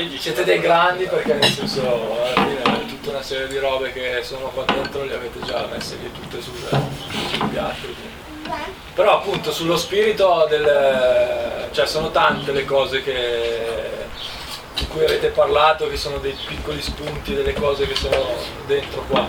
siete dei grandi, perché nel senso alla fine è tutta una serie di robe che sono qua dentro, le avete già messe lì tutte sul piatto. Però appunto sullo spirito cioè sono tante le cose di cui avete parlato, che sono dei piccoli spunti, delle cose che sono dentro qua.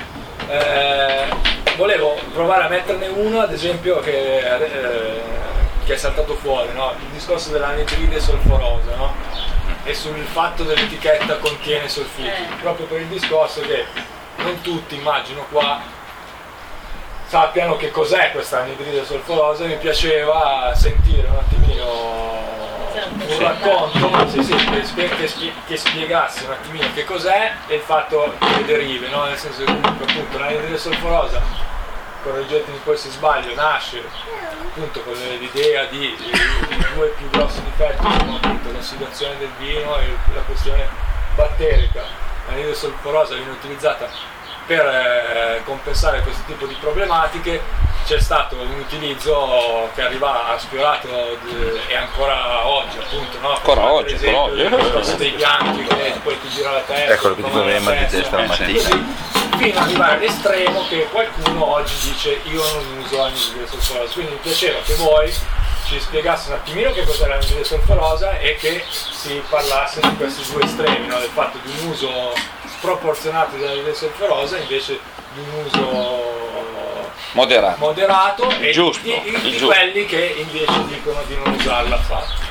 Volevo provare a metterne uno, ad esempio, che è saltato fuori, no? Il discorso dell'anidride solforosa, no? E sul fatto dell'etichetta contiene solfiti, proprio per il discorso che non tutti, immagino qua, sappiano che cos'è questa anidride solforosa. Mi piaceva sentire un attimino un racconto che spiegasse un attimino che cos'è e il fatto che derive, no? Nel senso che comunque appunto l'anidride solforosa, correggetemi poi se sbaglio, nasce appunto con l'idea di due più grossi difetti, sono appunto l'ossidazione del vino e la questione batterica. L'anidride solforosa viene utilizzata per compensare questo tipo di problematiche. C'è stato un utilizzo che ha sfiorato e ancora oggi, appunto, no? Ancora oggi, dei bianchi che poi ti gira la testa, ecco che ti fa mal di testa la mattina, fino ad arrivare all'estremo che qualcuno oggi dice io non uso anidride solforosa. Quindi mi piaceva che voi ci spiegasse un attimino che cos'è l'anidride solforosa e che si parlasse di questi due estremi, no? Del fatto di un uso sproporzionato dell'anidride solforosa invece di un uso moderato e giusto, di quelli che invece dicono di non usarla affatto.